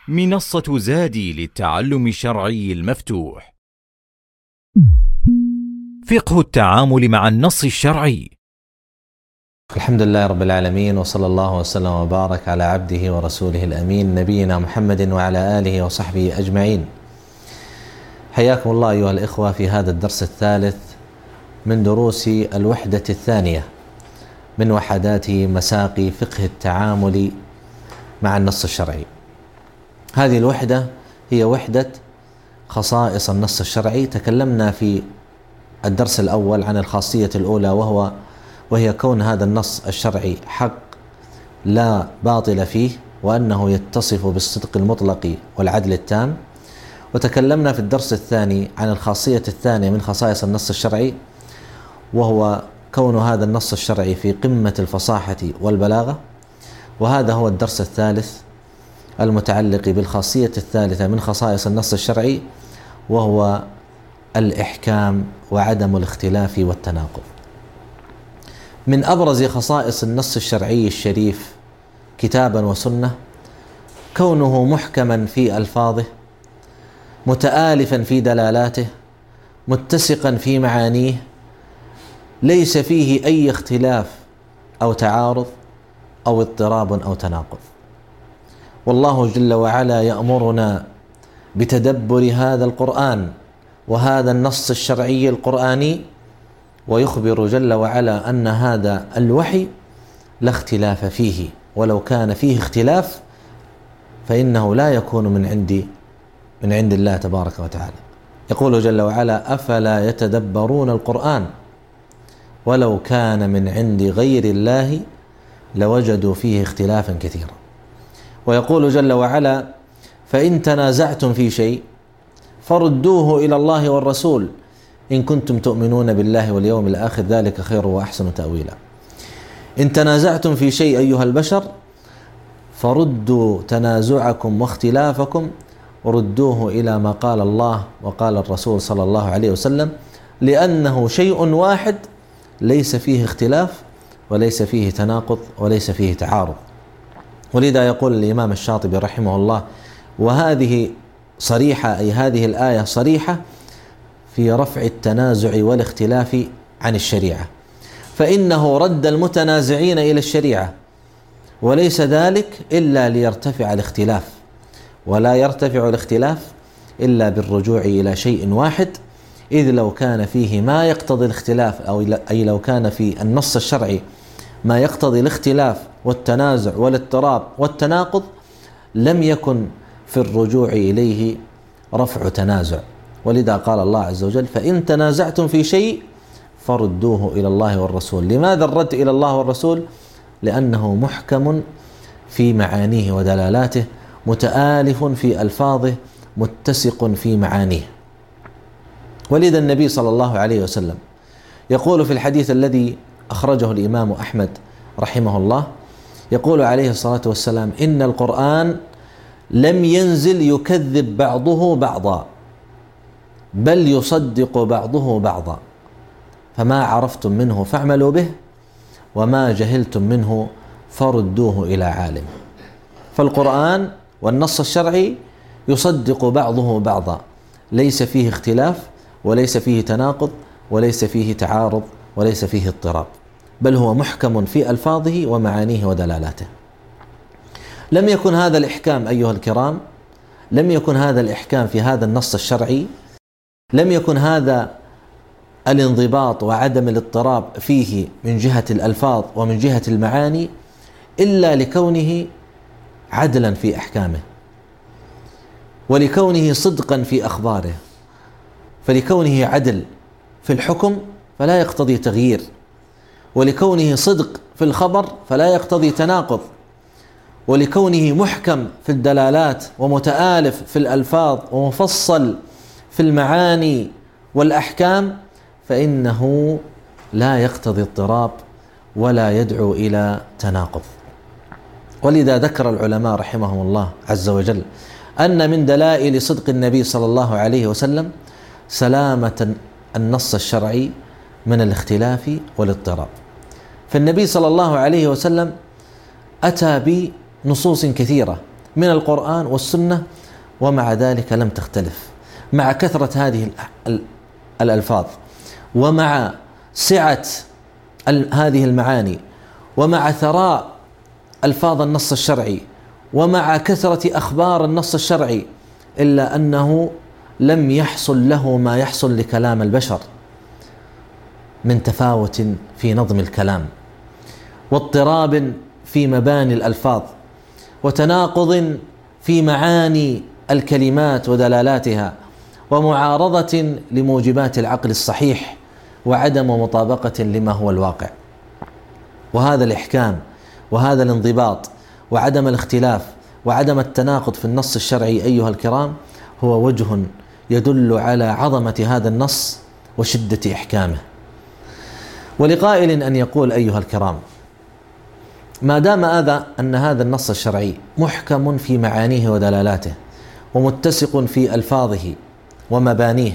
منصة زادي للتعلم الشرعي المفتوح. فقه التعامل مع النص الشرعي. الحمد لله رب العالمين، وصلى الله وسلم وبارك على عبده ورسوله الأمين نبينا محمد وعلى آله وصحبه أجمعين. حياكم الله أيها الإخوة في هذا الدرس الثالث من دروس الوحدة الثانية من وحدات مساقي فقه التعامل مع النص الشرعي. هذه الوحدة هي وحدة خصائص النص الشرعي. تكلمنا في الدرس الأول عن الخاصية الأولى وهي كون هذا النص الشرعي حق لا باطل فيه، وأنه يتصف بالصدق المطلق والعدل التام. وتكلمنا في الدرس الثاني عن الخاصية الثانية من خصائص النص الشرعي، وهو كون هذا النص الشرعي في قمة الفصاحة والبلاغة. وهذا هو الدرس الثالث المتعلق بالخاصية الثالثة من خصائص النص الشرعي، وهو الإحكام وعدم الاختلاف والتناقض. من أبرز خصائص النص الشرعي الشريف كتابا وسنة كونه محكما في ألفاظه، متآلفا في دلالاته، متسقا في معانيه، ليس فيه أي اختلاف أو تعارض أو اضطراب أو تناقض. والله جل وعلا يأمرنا بتدبر هذا القرآن وهذا النص الشرعي القرآني، ويخبر جل وعلا أن هذا الوحي لا اختلاف فيه، ولو كان فيه اختلاف فإنه لا يكون من عند الله تبارك وتعالى. يقول جل وعلا: أفلا يتدبرون القرآن ولو كان من عند غير الله لوجدوا فيه اختلافا كثيرا. ويقول جل وعلا: فإن تنازعتم في شيء فردوه إلى الله والرسول إن كنتم تؤمنون بالله واليوم الآخر ذلك خير وأحسن تأويلا. إن تنازعتم في شيء أيها البشر فردوا تنازعكم واختلافكم وردوه إلى ما قال الله وقال الرسول صلى الله عليه وسلم، لأنه شيء واحد ليس فيه اختلاف وليس فيه تناقض وليس فيه تعارض. ولذا يقول الإمام الشاطبي رحمه الله، وهذه صريحة، أي هذه الآية صريحة في رفع التنازع والاختلاف عن الشريعة، فإنه رد المتنازعين إلى الشريعة، وليس ذلك إلا ليرتفع الاختلاف، ولا يرتفع الاختلاف إلا بالرجوع إلى شيء واحد. إذ لو كان فيه ما يقتضي الاختلاف، أي لو كان في النص الشرعي ما يقتضي الاختلاف والتنازع والاضطراب والتناقض، لم يكن في الرجوع إليه رفع تنازع. ولذا قال الله عز وجل: فإن تنازعتم في شيء فردوه إلى الله والرسول. لماذا الرد إلى الله والرسول؟ لأنه محكم في معانيه ودلالاته، متآلف في ألفاظه، متسق في معانيه. ولذا النبي صلى الله عليه وسلم يقول في الحديث الذي أخرجه الإمام أحمد رحمه الله، يقول عليه الصلاة والسلام: إن القرآن لم ينزل يكذب بعضه بعضا، بل يصدق بعضه بعضا، فما عرفتم منه فاعملوا به، وما جهلتم منه فردوه إلى عالم. فالقرآن والنص الشرعي يصدق بعضه بعضا، ليس فيه اختلاف وليس فيه تناقض وليس فيه تعارض وليس فيه اضطراب، بل هو محكم في ألفاظه ومعانيه ودلالاته. لم يكن هذا الإحكام أيها الكرام، لم يكن هذا الإحكام في هذا النص الشرعي، لم يكن هذا الانضباط وعدم الاضطراب فيه من جهة الألفاظ ومن جهة المعاني إلا لكونه عدلا في أحكامه، ولكونه صدقا في أخباره. فلكونه عدل في الحكم فلا يقتضي تغيير، ولكونه صدق في الخبر فلا يقتضي تناقض، ولكونه محكم في الدلالات ومتآلف في الألفاظ ومفصل في المعاني والأحكام فإنه لا يقتضي اضطراب ولا يدعو إلى تناقض. ولذا ذكر العلماء رحمهم الله عز وجل أن من دلائل صدق النبي صلى الله عليه وسلم سلامة النص الشرعي من الاختلاف والاضطراب. فالنبي صلى الله عليه وسلم أتى بنصوص كثيرة من القرآن والسنة، ومع ذلك لم تختلف، مع كثرة هذه الألفاظ، ومع سعة هذه المعاني، ومع ثراء ألفاظ النص الشرعي، ومع كثرة أخبار النص الشرعي، إلا أنه لم يحصل له ما يحصل لكلام البشر من تفاوت في نظم الكلام، واضطراب في مباني الألفاظ، وتناقض في معاني الكلمات ودلالاتها، ومعارضة لموجبات العقل الصحيح، وعدم مطابقة لما هو الواقع. وهذا الإحكام وهذا الانضباط وعدم الاختلاف وعدم التناقض في النص الشرعي أيها الكرام هو وجه يدل على عظمة هذا النص وشدة إحكامه. ولقائل أن يقول أيها الكرام: ما دام أن هذا النص الشرعي محكم في معانيه ودلالاته، ومتسق في ألفاظه ومبانيه،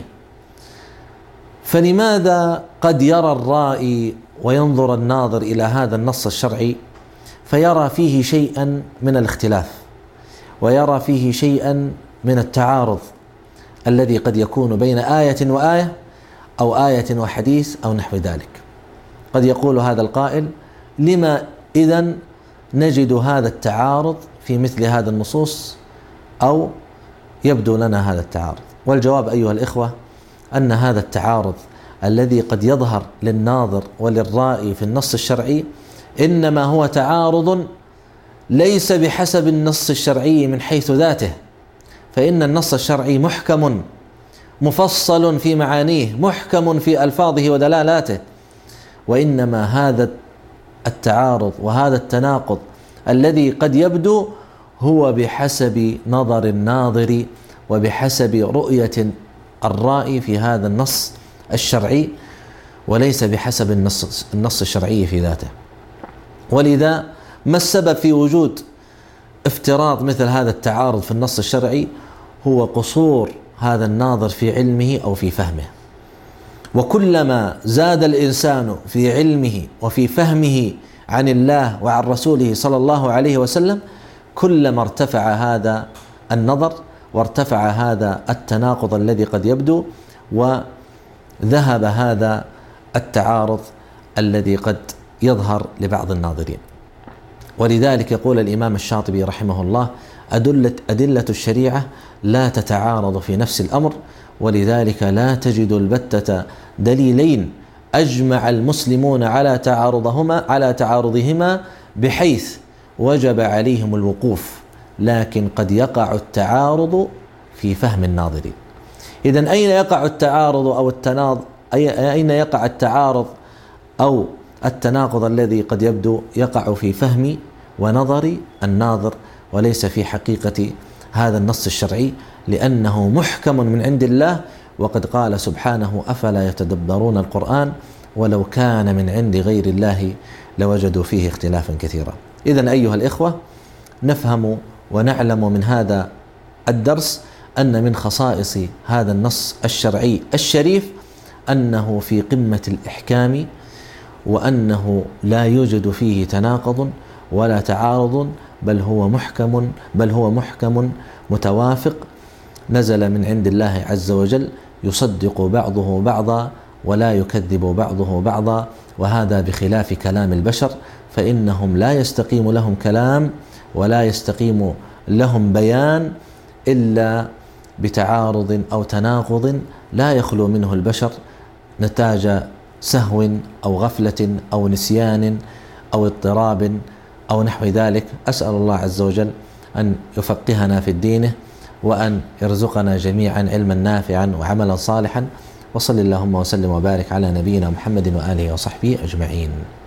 فلماذا قد يرى الرائي وينظر الناظر إلى هذا النص الشرعي فيرى فيه شيئا من الاختلاف، ويرى فيه شيئا من التعارض الذي قد يكون بين آية وآية، أو آية وحديث، أو نحو ذلك؟ قد يقول هذا القائل: لما إذن نجد هذا التعارض في مثل هذا النصوص، أو يبدو لنا هذا التعارض؟ والجواب أيها الإخوة أن هذا التعارض الذي قد يظهر للناظر وللرائي في النص الشرعي إنما هو تعارض ليس بحسب النص الشرعي من حيث ذاته، فإن النص الشرعي محكم مفصل في معانيه، محكم في ألفاظه ودلالاته، وإنما هذا التعارض وهذا التناقض الذي قد يبدو هو بحسب نظر الناظر وبحسب رؤية الرائي في هذا النص الشرعي، وليس بحسب النص الشرعي في ذاته. ولذا ما السبب في وجود افتراض مثل هذا التعارض في النص الشرعي؟ هو قصور هذا الناظر في علمه أو في فهمه. وكلما زاد الإنسان في علمه وفي فهمه عن الله وعن رسوله صلى الله عليه وسلم، كلما ارتفع هذا النظر وارتفع هذا التناقض الذي قد يبدو، وذهب هذا التعارض الذي قد يظهر لبعض الناظرين. ولذلك يقول الإمام الشاطبي رحمه الله: أدلة الشريعة لا تتعارض في نفس الأمر، ولذلك لا تجد البتة دليلين أجمع المسلمون على تعارضهما بحيث وجب عليهم الوقوف، لكن قد يقع التعارض في فهم الناظرين. إذن أين يقع التعارض أين يقع التعارض أو التناقض الذي قد يبدو؟ يقع في فهم ونظر الناظر، وليس في حقيقة هذا النص الشرعي، لأنه محكم من عند الله. وقد قال سبحانه: أفلا يتدبرون القرآن ولو كان من عند غير الله لوجدوا فيه اختلافا كثيرا. إذن أيها الإخوة، نفهم ونعلم من هذا الدرس أن من خصائص هذا النص الشرعي الشريف أنه في قمة الإحكام، وأنه لا يوجد فيه تناقض ولا تعارض، بل هو محكم متوافق، نزل من عند الله عز وجل، يصدق بعضه بعضا ولا يكذب بعضه بعضا. وهذا بخلاف كلام البشر، فإنهم لا يستقيم لهم كلام ولا يستقيم لهم بيان إلا بتعارض أو تناقض لا يخلو منه البشر نتاج سهو أو غفلة أو نسيان أو اضطراب أو نحو ذلك. أسأل الله عز وجل أن يفقهنا في الدين، وأن يرزقنا جميعا علما نافعا وعملا صالحا. وصل اللهم وسلم وبارك على نبينا محمد وآله وصحبه أجمعين.